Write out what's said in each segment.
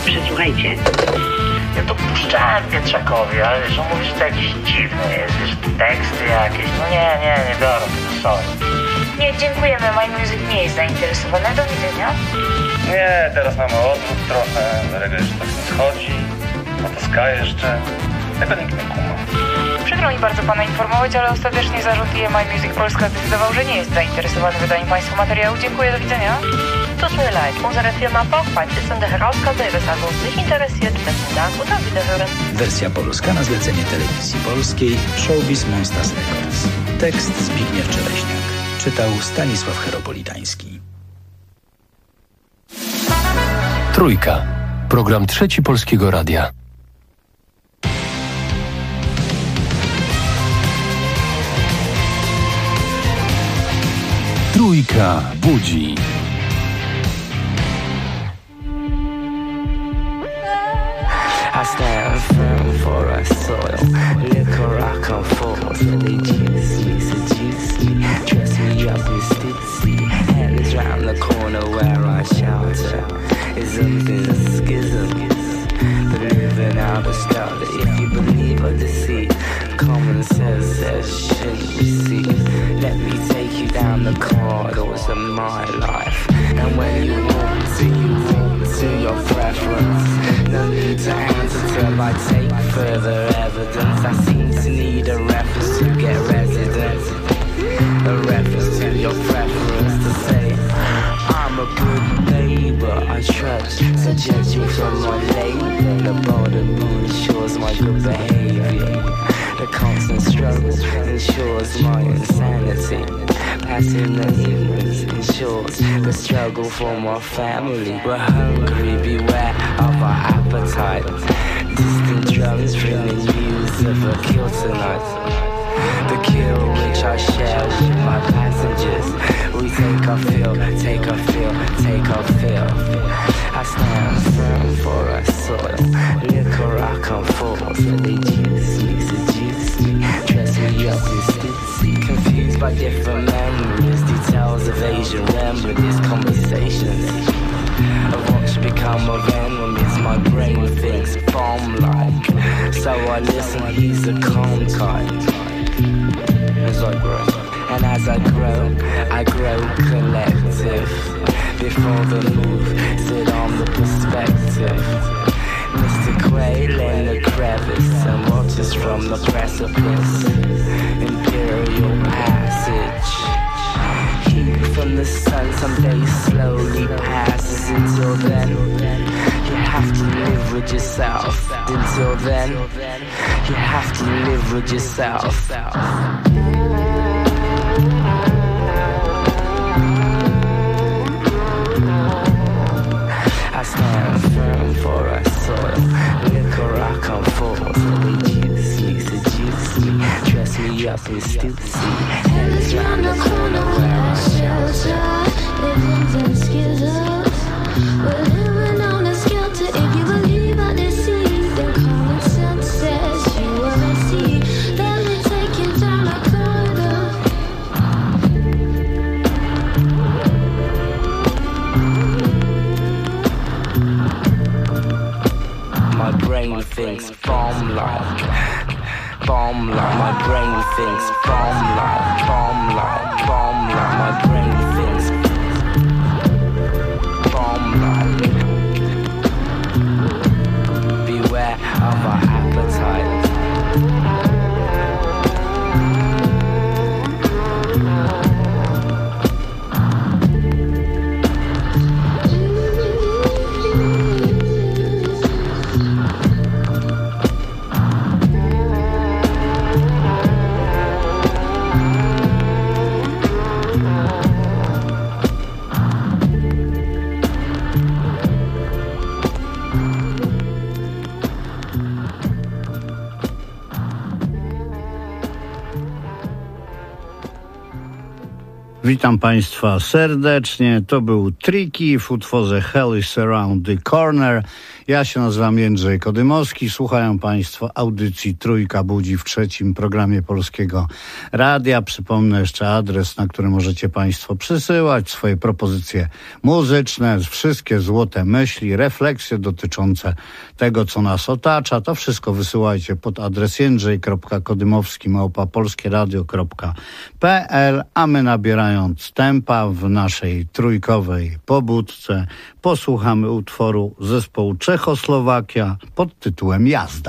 Przesłuchajcie. Ja to puszczałem Pietrzakowi, ale wiesz, on mówi, że to jakiś dziwny jest, wiesz, teksty jakieś. No nie biorę tego, sorry. Nie, dziękujemy, My Music nie jest zainteresowany. Do widzenia. Nie, teraz mamy odwrót trochę, reggae już tak nie schodzi, a to ska jeszcze. Tego nikt nie kuma. Przykro mi bardzo pana informować, ale ostatecznie zarząd My Music Polska zdecydował, że nie jest zainteresowany wydaniem państwu materiału. Dziękuję, do widzenia. Tut mir leid, unsere Firma Bauchwald ist an der Herausgabe Ihres Albums nicht interessiert. Besten Dank und auf Wiederhören. Wersja polska na zlecenie Telewizji Polskiej Showbiz Monsters Records. Tekst Zbigniew Czereśniak. Czytał Stanisław Heropolitański. Trójka. Program Trzeci Polskiego Radia. Trójka budzi. I stand firm for our soil. Liquor I come forth and they seduce me. Dress me up in stitsy. Hands round the corner where I shelter. Isms in a schism. But living out a style that if you believe or deceit, common sense says shouldn't receive. Let me take you down the corridors of my life. And when you walk to your preference. No need to answer till I take further evidence. I seem to need a reference to get residence. A reference to your preference to say I'm a good neighbor. I trust, so judge me from my labor. The bottom ensures my good behavior. The constant struggle ensures my insanity. Passing the ignorance ensures the struggle for my family. We're hungry, beware of our appetite. Distant drums bringing news of a kill tonight. The kill which I share with my passengers. We take our fill, take our fill, take our fill. I stand firm for our soil. Liquor I come forth and they seduce me. Dress me up in stitsy. Confused by different memories, details of Asian remedies, conversations of what should become of enemies. My brain thinks bomb-like, so I listen, he's a calm kind. As I grow, and as I grow collective. Before the move, sit on the perspective. Mr. Quail in the crevice and watches from the precipice. Imperial passage. Heat from the sun someday slowly passes. Until then, you have to live with yourself. Until then, you have to live with yourself. I stand firm for our soil. Liquor I come forth. They seduce me. Dress me up in stitsy. Hands round the corner where I shelter. Living in schisms. We're living on a skelter. If you believe I deceive, then common sense says you wanna see. Let me take you down the corridor. My brain thinks bomb-like. My brain thinks bomb-like. My brain thinks bomb-like. Beware of our appetite. Witam Państwa serdecznie. To był Tricky w utworze Hell is Around the Corner Ja się nazywam Jędrzej Kodymowski. Słuchają Państwo audycji Trójka budzi w trzecim programie Polskiego Radia. Przypomnę jeszcze adres, na który możecie Państwo przysyłać swoje propozycje muzyczne, wszystkie złote myśli, refleksje dotyczące tego, co nas otacza. To wszystko wysyłajcie pod adres jędrzej.kodymowski@polskieradio.pl, a my, nabierając tempa w naszej trójkowej pobudce, posłuchamy utworu zespołu Czechoslowakia pod tytułem Jazda.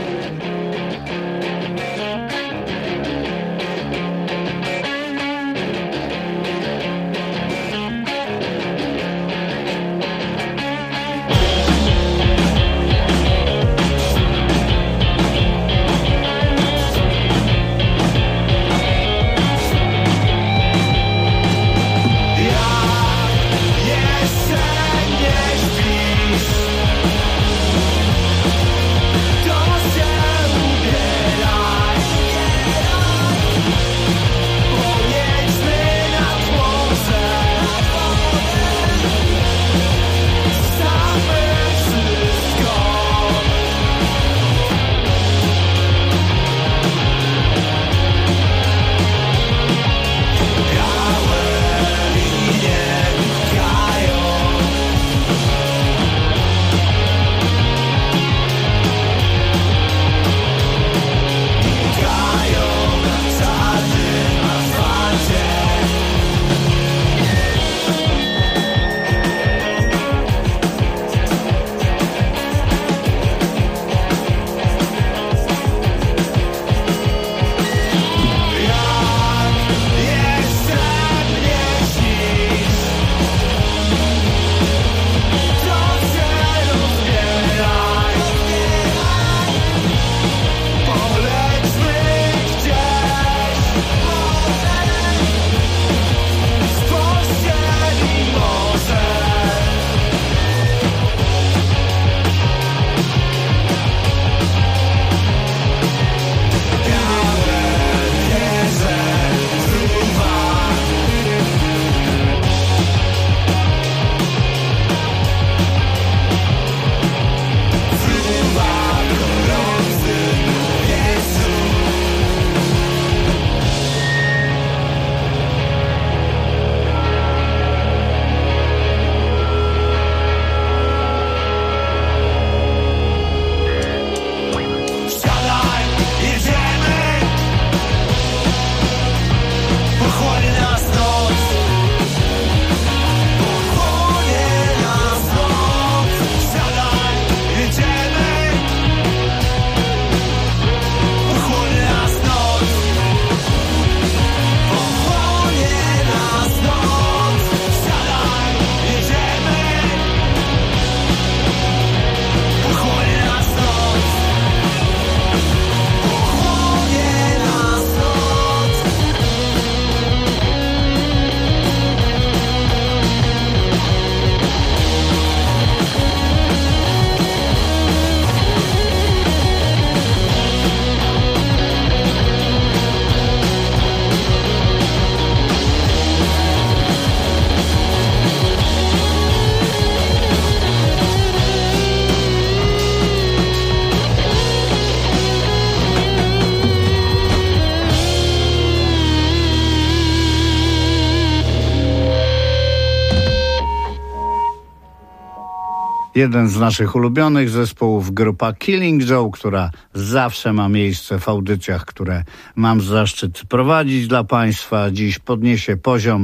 Jeden z naszych ulubionych zespołów, grupa Killing Joe, która zawsze ma miejsce w audycjach, które mam zaszczyt prowadzić dla Państwa. Dziś podniesie poziom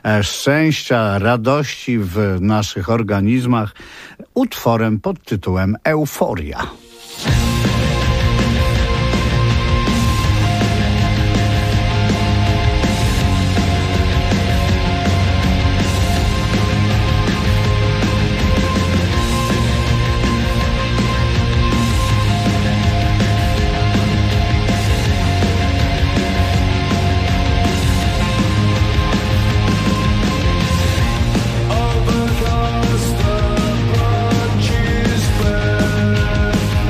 szczęścia, radości w naszych organizmach utworem pod tytułem Euforia. Over the bunches burn.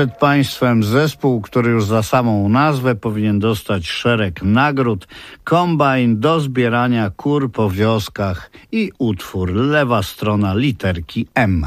Przed państwem zespół, który już za samą nazwę powinien dostać szereg nagród, kombajn do zbierania kur po wioskach i utwór Lewa strona literki M.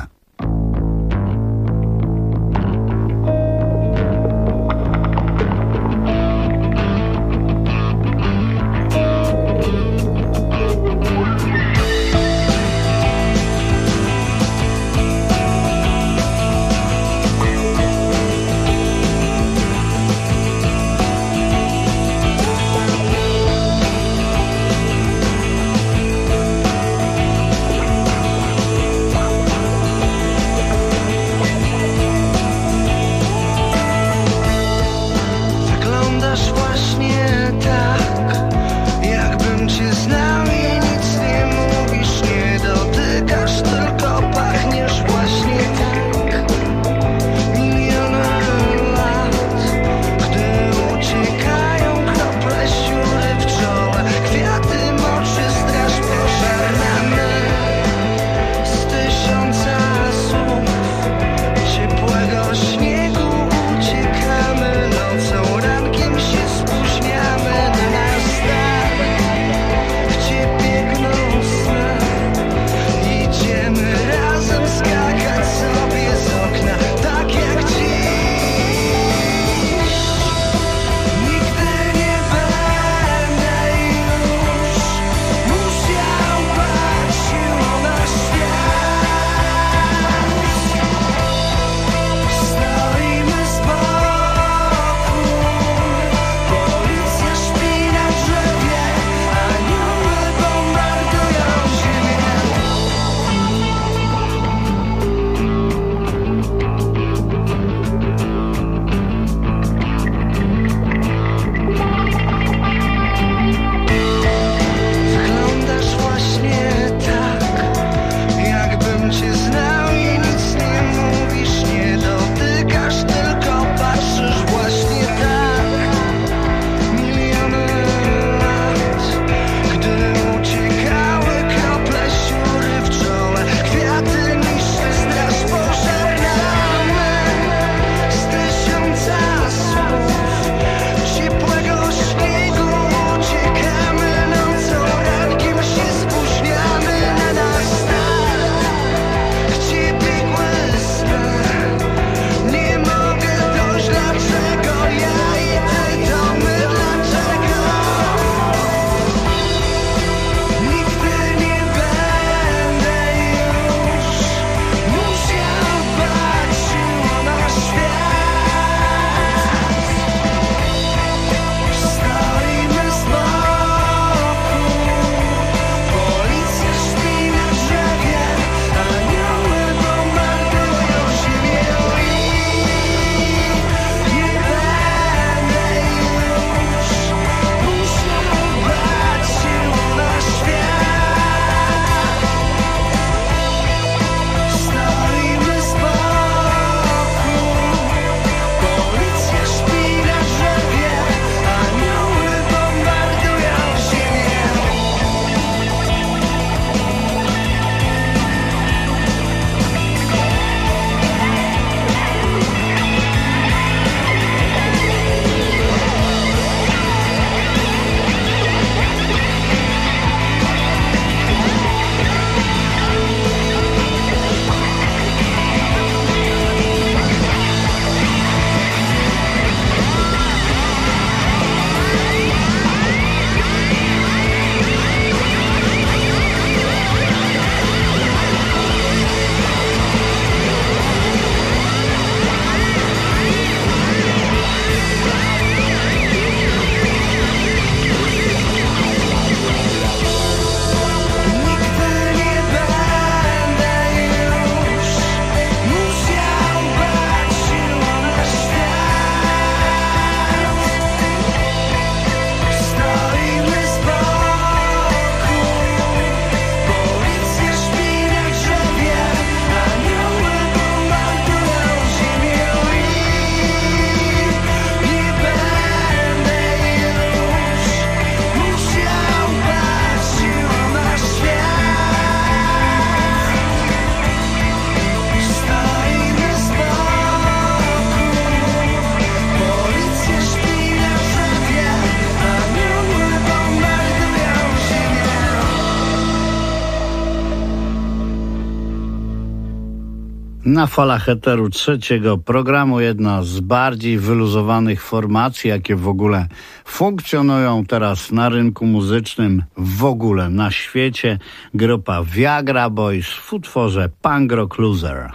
Na falach eteru trzeciego programu jedna z bardziej wyluzowanych formacji, jakie w ogóle funkcjonują teraz na rynku muzycznym, w ogóle na świecie. Grupa Viagra Boys w utworze Punk Rock Loser.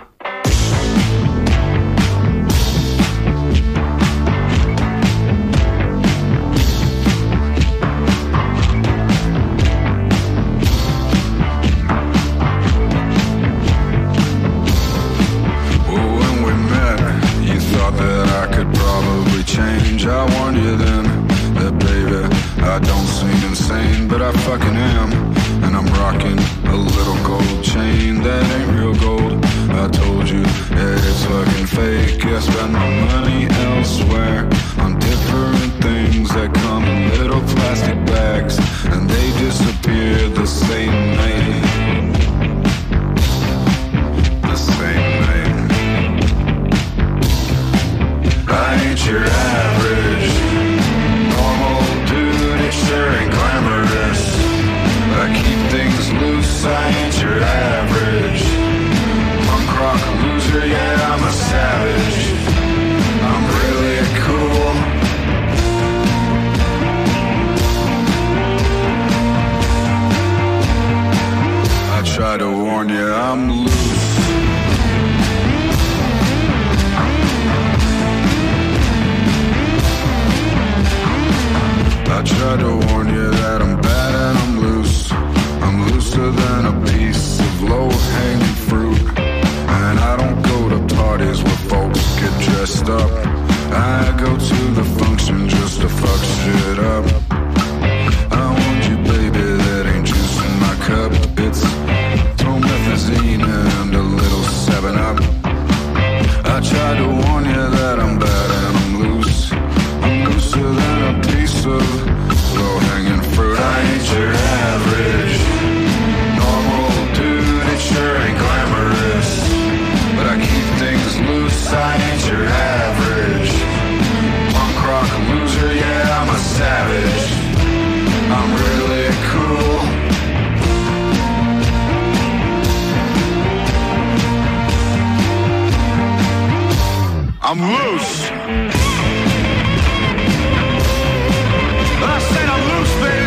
I warned you then that baby, I don't seem insane, but I fucking am. And I'm rocking a little gold chain that ain't real gold. I told you that it's fucking fake. I spend my money elsewhere on different things that come in little plastic bags, and they disappear the same night. The same night. I ain't your average normal dude, it sure ain't glamorous. I keep things loose, I ain't your average punk rock loser, yeah, I'm a savage. I'm really cool. I try to warn you, I'm loose. I tried to warn you that I'm bad and I'm loose. I'm looser than a piece of low-hanging fruit. And I don't go to parties where folks get dressed up. I go to the function just to fuck shit up. I warned you, baby, that ain't juice in my cup. It's promethazine and a little 7-Up. I tried to warn you that I'm bad and I'm loose. I'm looser than a piece of low-hanging fruit. I ain't your average normal dude, it sure ain't glamorous. But I keep things loose, I ain't your average punk rock loser, yeah, I'm a savage. I'm really cool. I'm loose. I said I'm loose, baby.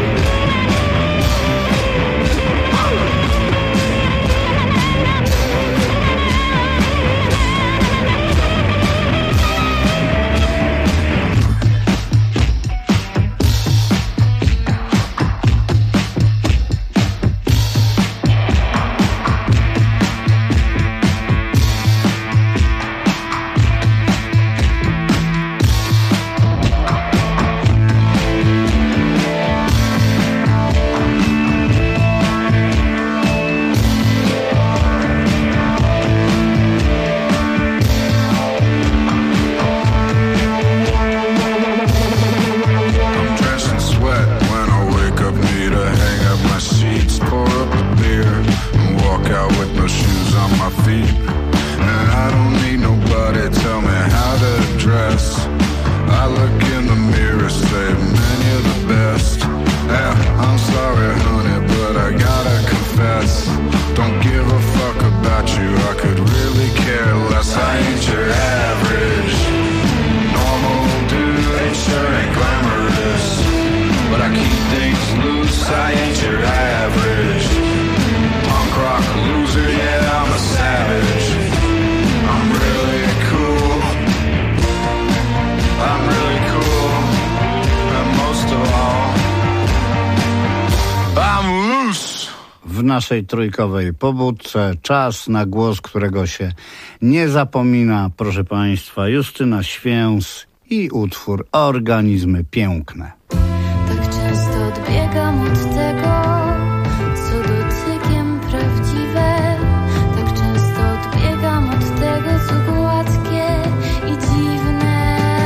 W naszej trójkowej pobudce czas na głos, którego się nie zapomina, proszę Państwa, Justyna Święs i utwór Organizmy Piękne. Tak często odbiegam od tego, co dotykiem prawdziwe. Tak często odbiegam od tego, co gładkie i dziwne.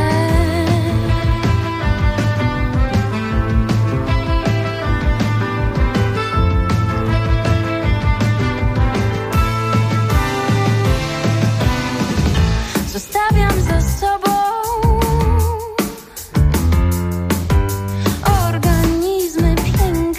Zostawiam za sobą organizmy piękne.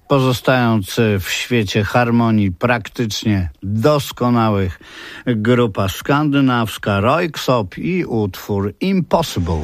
pozostając w świecie harmonii praktycznie doskonałych, grupa skandynawska Röyksopp i utwór Impossible.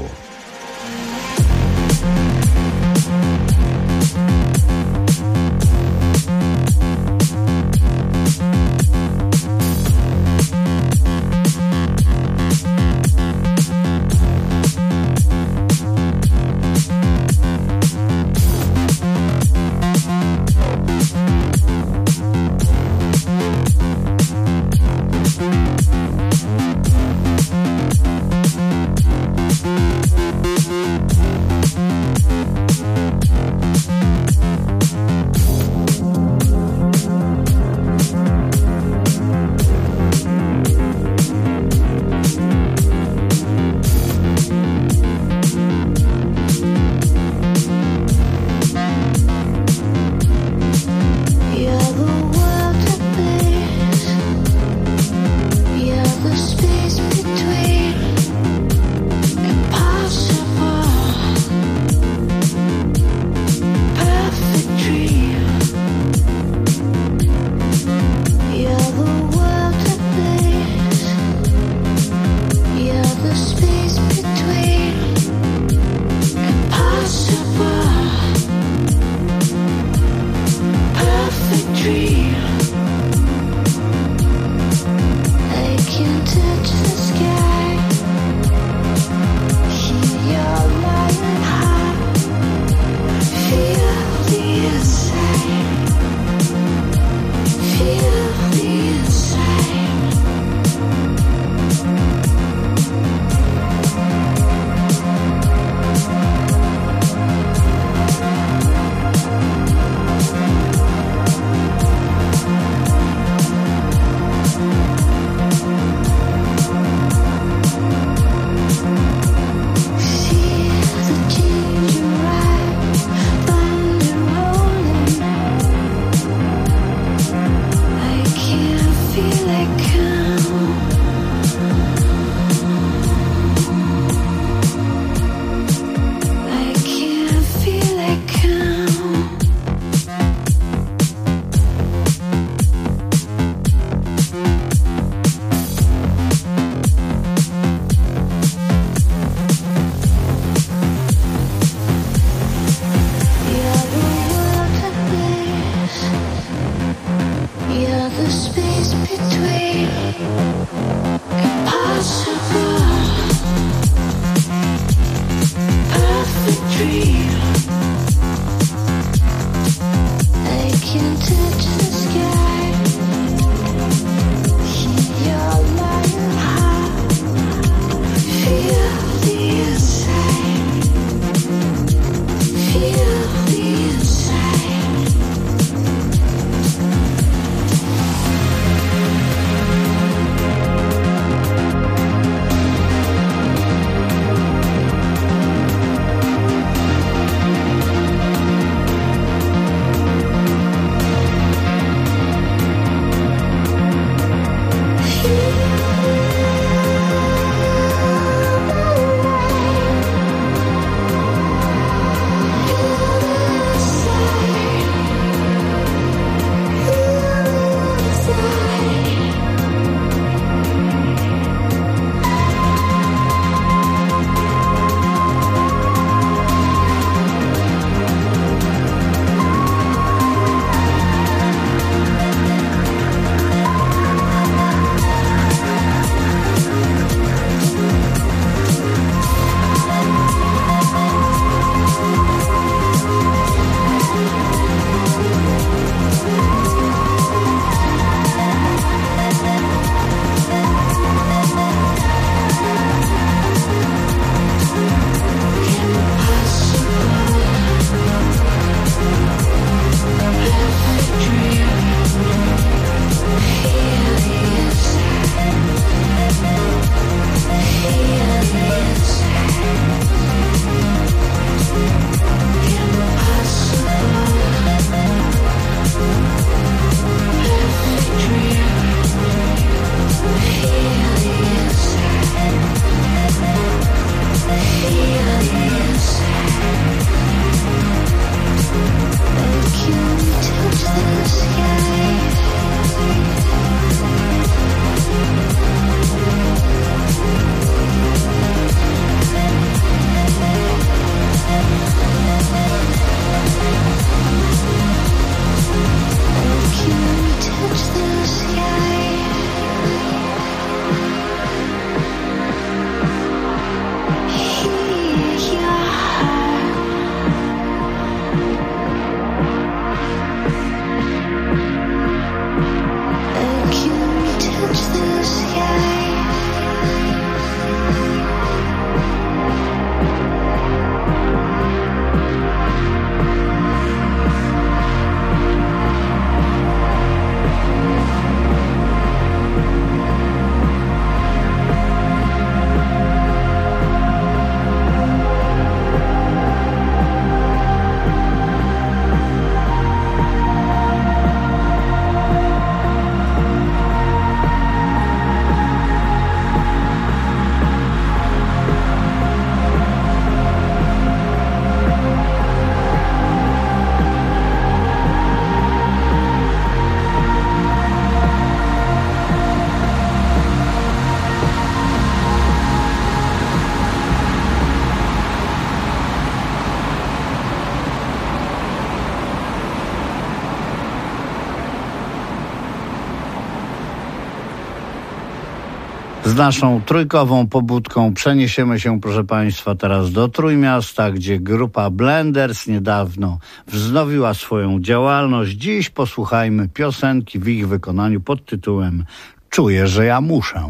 Z naszą trójkową pobudką przeniesiemy się, proszę Państwa, teraz do Trójmiasta, gdzie grupa Blenders niedawno wznowiła swoją działalność. Dziś posłuchajmy piosenki w ich wykonaniu pod tytułem Czuję, że ja muszę.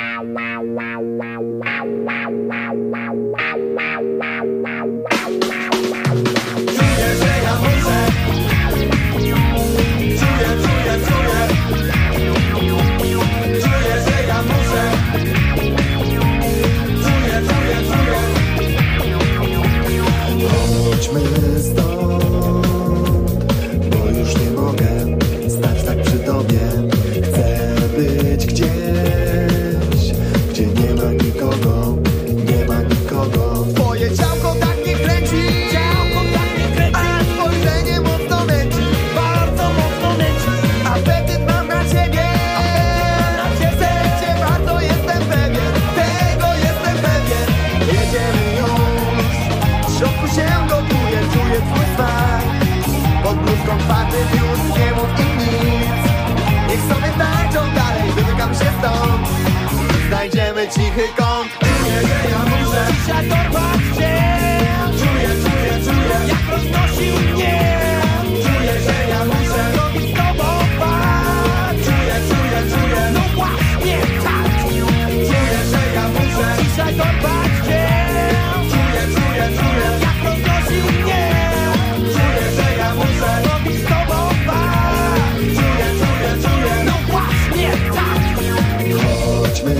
Chodźmy stąd, bo już nie mogę stać tak przy tobie. Chcę być gdzieś, gdzie nie ma nikogo, nie ma nikogo. Twoje ciałko tak mnie kręci, a spojrzenie mocno męci, bardzo mocno męci. Apetyt mam na ciebie, serce bardzo jestem pewien, tego jestem pewien. Jedziemy już, w środku się gotuję, czuję twój smak. Pod bluzką twarzy już nie mów im nic. Niech sobie tańczą dalej, wymykam się stąd. Znajdziemy cichy kąt. Czuję, że ja muszę dzisiaj dorwać cię. Czuję, jak roznosi mnie. Czuję, że ja muszę robić z tobą fakt. Czuję, no właśnie tak. Czuję, że ja muszę dzisiaj dorwać cię. Czuję, jak roznosi mnie. Czuję, że ja muszę robić z tobą fakt. Czuję, no właśnie tak. Chodźmy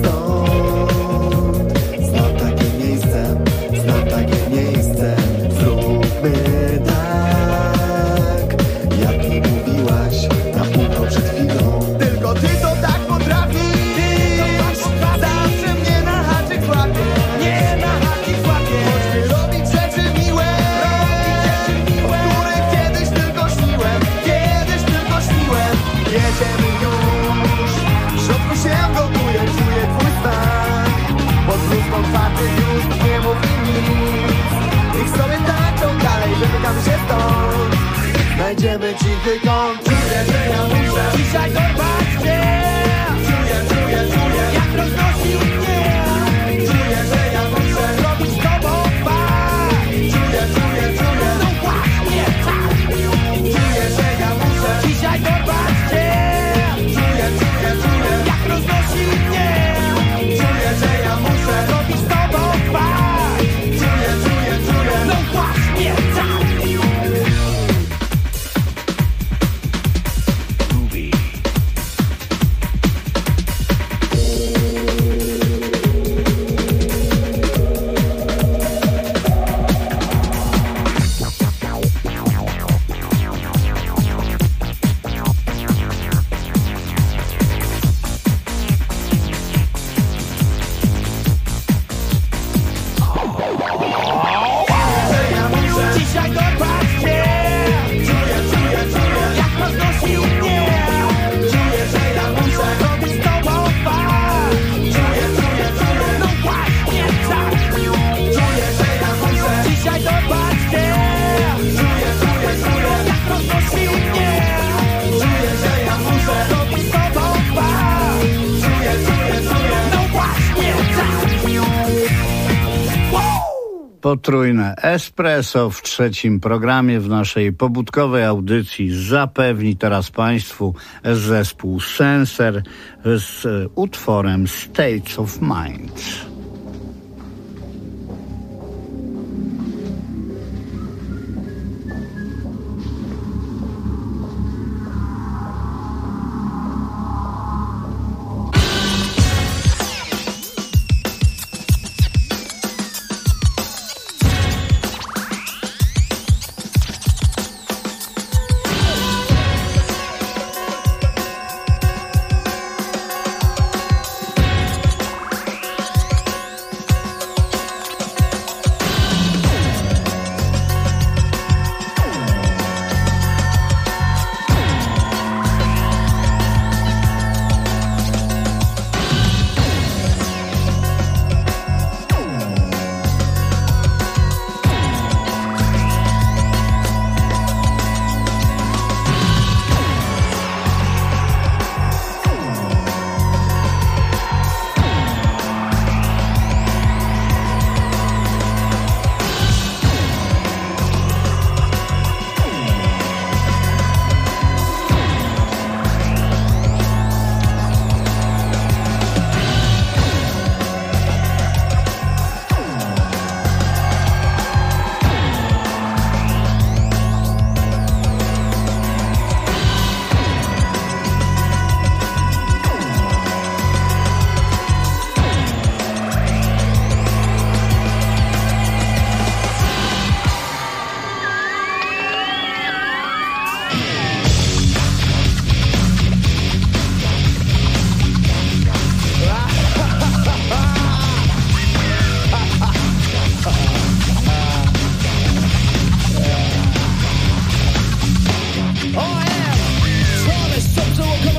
stąd. Znam takie miejsce. Zróbmy tak, jak mi mówiłaś na ucho przed chwilą. Tylko ty to tak potrafisz. Zawsze mnie na haczyk złapiesz. Chodźmy robić rzeczy miłe, o których kiedyś tylko śniłem. Jedziemy już, w środku się gotuję, czuję twój smak. Pod bluzką twarzy już nie mów im nic. Niech sobie tańczą dalej, wymykam się stąd. Znajdziemy cichy kąt. Czuję, że ja muszę dzisiaj dorwać cię. Czuję, jak roznosi mnie. Czuję, że ja muszę robić z tobą fakt. Czuję, no właśnie tak. Czuję, że ja muszę dzisiaj dorwać cię. Czuję, jak roznosi mnie. Czuję, że ja muszę robić z tobą fakt. Czuję, no właśnie tak. Dzisiaj dorwać cię. Czuję, jak roznosi mnie. Czuję, że ja muszę robić z tobą fakt. Czuję, no właśnie tak. Czuję, że ja muszę dzisiaj dorwać cię. Czuję, jak roznosi mnie. Czuję, że ja muszę robić z tobą fakt. Czuję, no właśnie tak. Potrójne espresso w trzecim programie w naszej pobudkowej audycji zapewni teraz Państwu zespół Senser z utworem States of Mind.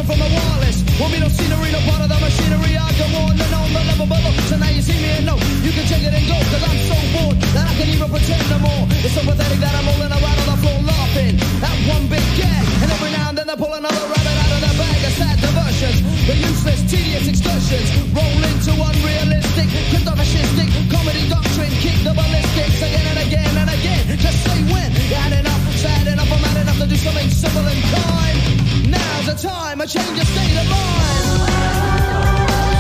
from the wireless. Want me no scenery, no part of the machinery. I go on and on the level below. So now you see me and know you can take it and go. Cause I'm so bored that I can't even pretend no more. It's so pathetic that I'm rolling around on the floor laughing at one big gag. And every now and then I pull another rabbit out of the bag of sad diversions. The useless, tedious excursions roll into unrealistic, crypto-fascistic comedy doctrine. Kick the ballistics again and again and again. Just say when you had enough, sad enough, I'm mad enough to do something simple and kind. Now's the time, I change your state of mind.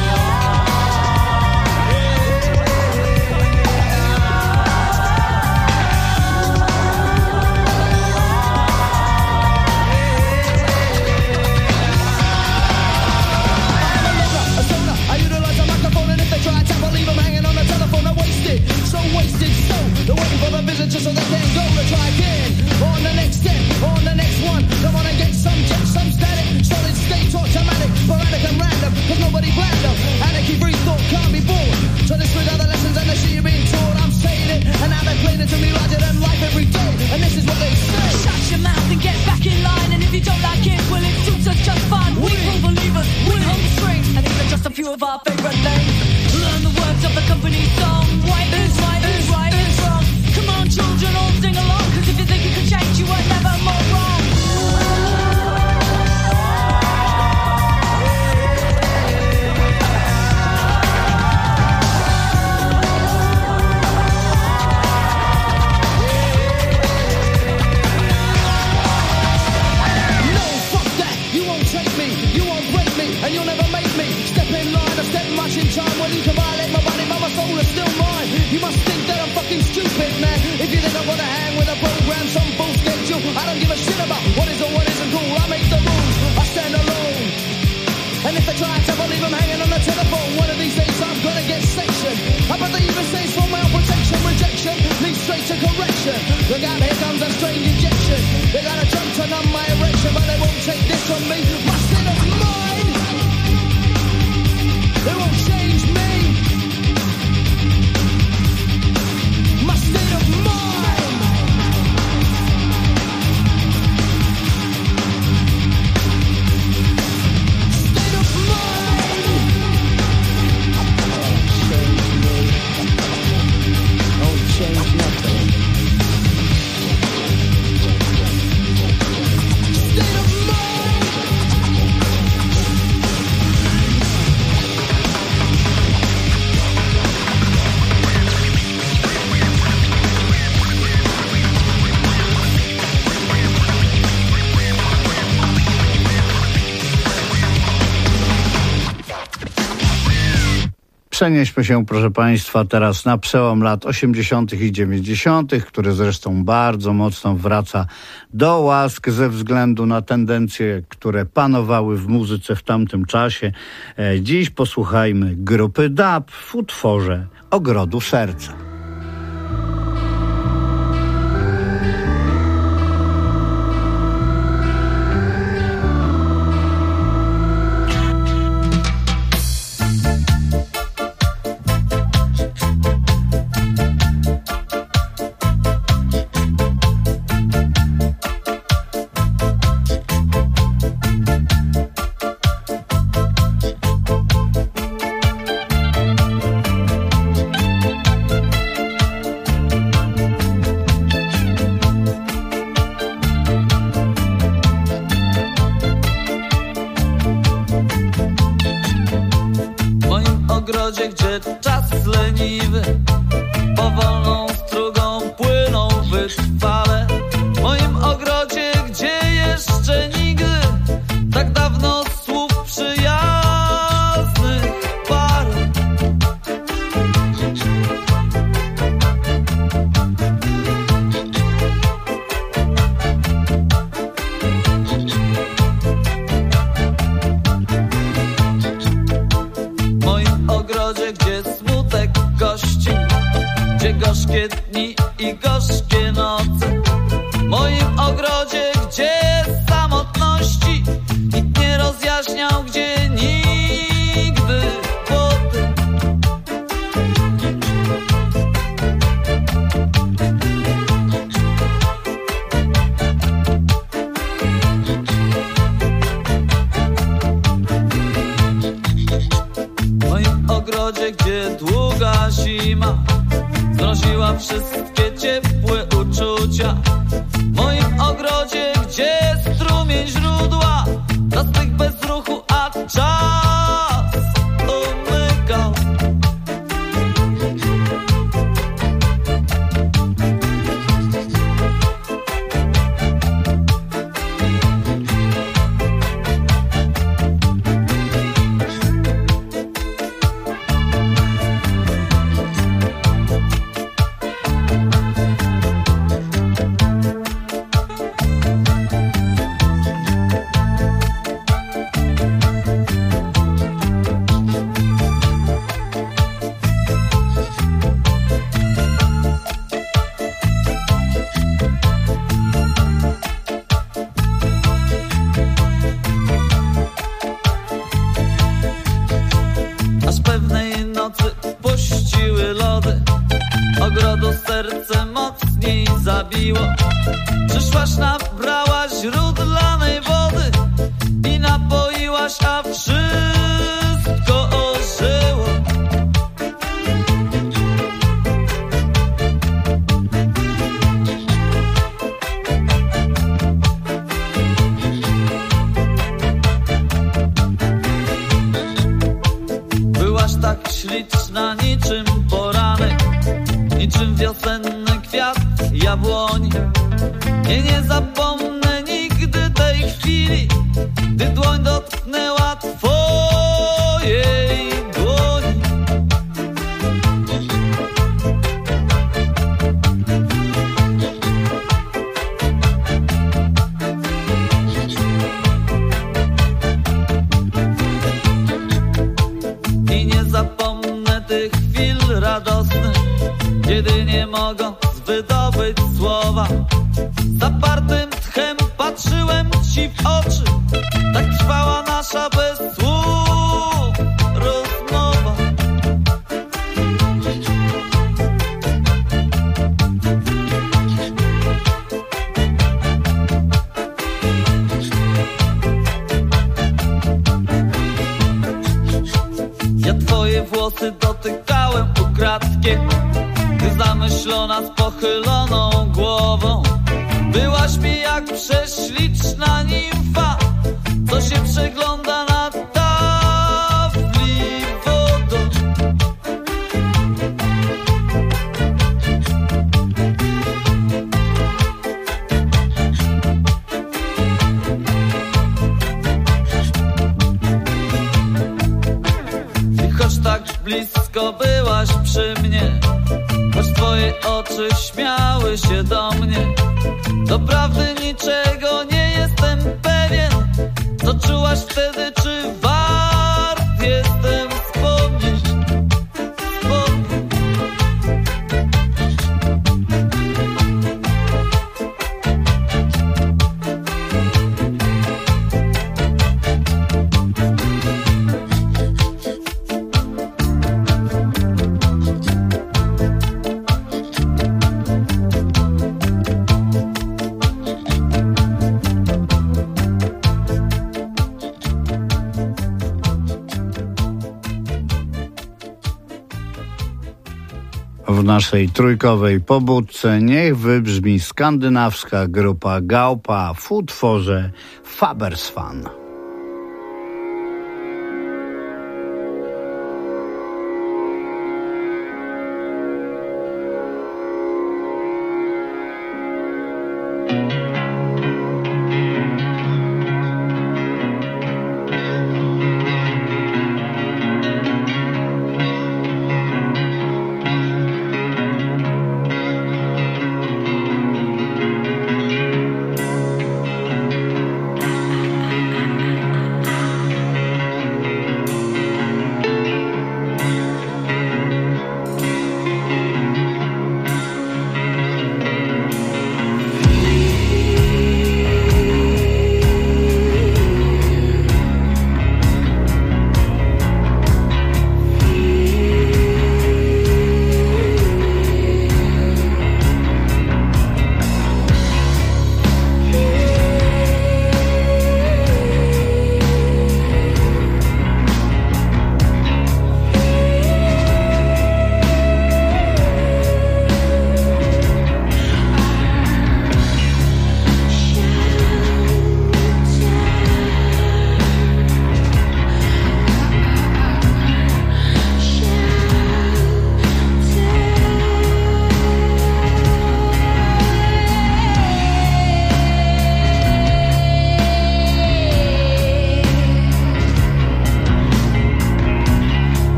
So wasted, so they're waiting for the visitor so they can go to try again. On the next step, on the next one. Come on and get some jet, some static. Solid state, automatic, sporadic and random. Cause nobody planned them. Anarchy, free thought, can't be bored. So disregard the lessons and the shit you're being taught. I'm saying it, and now they're playing it to me larger than life every day. And this is what they say. Shut your mouth and get back in line. And if you don't like it, well, it suits us just fine. We pull the levers, we hold the strings. And these are just a few of our favorite names. Learn the words of the company song. Right is right, is right, is wrong. Come on, children, all sing along. Cause if you think you can change, you are never more wrong. No, fuck that. You won't take me, you won't break me, and you'll never make me step in line or step much in time. Well, you can violate my body, but my soul is still mine. You must think that I'm fucking stupid, man. If you think I'm gonna hang with a program, some bull schedule, I don't give a shit about what is or what isn't cool. I make the rules, I stand alone. And if they try to leave them hanging on the telephone, one of these days I'm gonna get sanctioned. I bet they even say it's for my own protection. Rejection leads straight to correction. Look out, here comes a strange injection. They got a drug to numb my erection, but they won't take this from me. My state of mind, they won't change me. My state of mind. State of mind. Don't change nothing. State of mind. Przenieśmy się, proszę Państwa, teraz na przełom lat 80. i 90., który zresztą bardzo mocno wraca do łask ze względu na tendencje, które panowały w muzyce w tamtym czasie. Dziś posłuchajmy grupy DAB w utworze Ogrodu Serca. Gdzie czas leniwy powolną strugą płynął wytrwale. W moim ogrodzie, gdzie jeszcze nigdy tak dawno słów przyjaznych parę. W moim ogrodzie, gdzie smutek gości, gdzie gorzkie dni i gorzkie noce. W moim ogrodzie, gdzie samotności nikt nie rozjaśniał, gdzie nigdy potem. ogrodzie, gdzie długa zima zmroziła wszystkie ciepłe uczucia. W moim ogrodzie, gdzie strumień źródła zastygł bez ruchu, a czas umykał. Aż pewnej nocy puściły lody, ogrodu serce mocniej zabiło. Przyszłaś, nabrałaś źródlanej wody i napoiłaś, a wszystko ożyło. Byłaś tak śliczna niczym poranek, niczym wiosenny kwiat jabłoni. Nie zapomnę nigdy tej chwili, gdy dłoń dotknęła twojej dłoni. I nie zapomnę tych chwil radosnych, kiedy nie mogąc wydobyć słowa, zapartym tchem patrzyłem ci w oczy. Tak trwała nasza bez słów rozmowa. Ja twoje włosy dotykałem ukradkiem, ty zamyślona z pochyloną głową. Byłaś mi jak prześliczna nimfa, co się przegląda na tafli wodą. I choć tak blisko byłaś przy mnie, choć twoje oczy śmiały się do mnie, doprawdy niczego nie jestem pewien. Co czułaś wtedy, czy wart jestem wspomnieć? W naszej trójkowej pobudce niech wybrzmi skandynawska grupa Gaupa w utworze Fabersfan.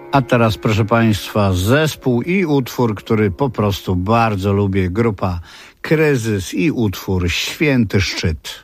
A teraz, proszę Państwa, zespół i utwór, który po prostu bardzo lubię. Grupa Kryzys i utwór Święty Szczyt.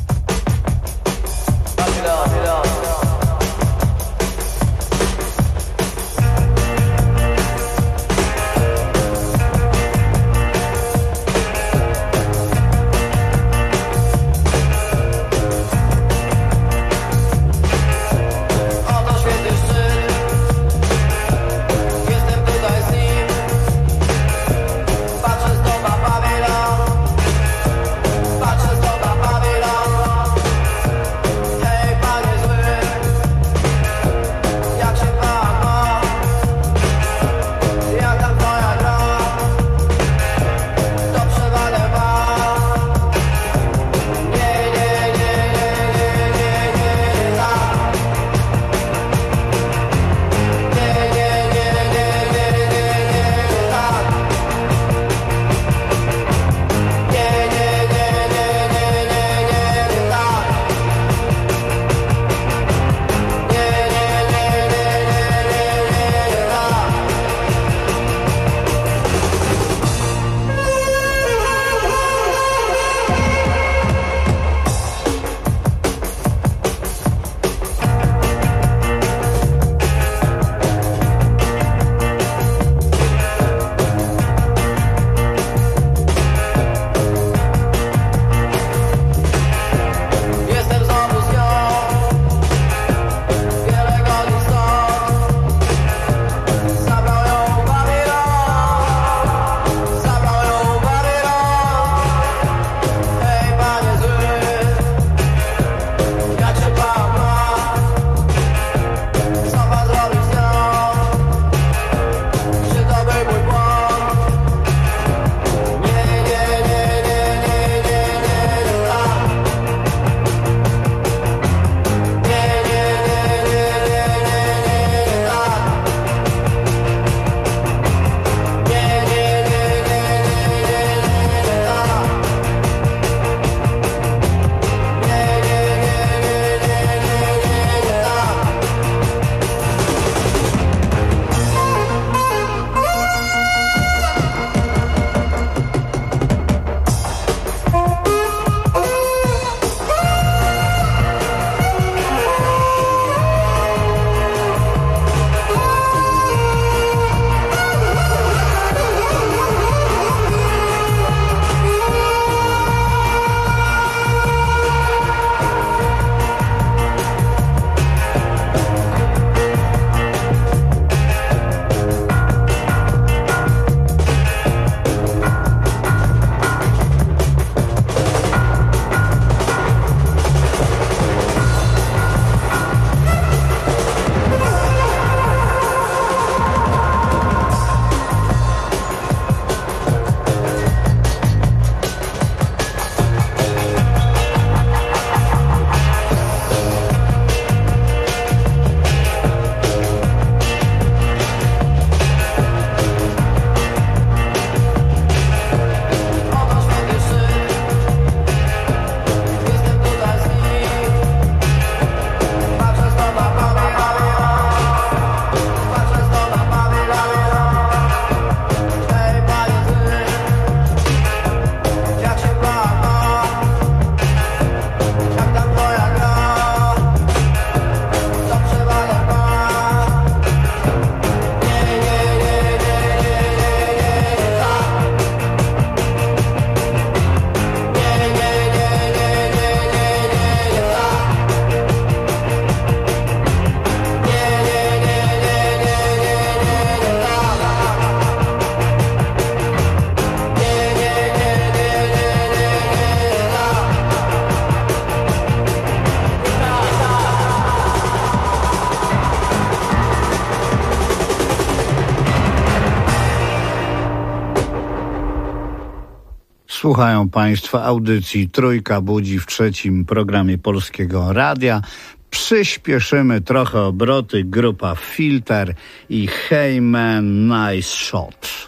Słuchają Państwo audycji Trójka Budzi w trzecim programie Polskiego Radia. Przyspieszymy trochę obroty. Grupa Filter i Hey Man, Nice Shot.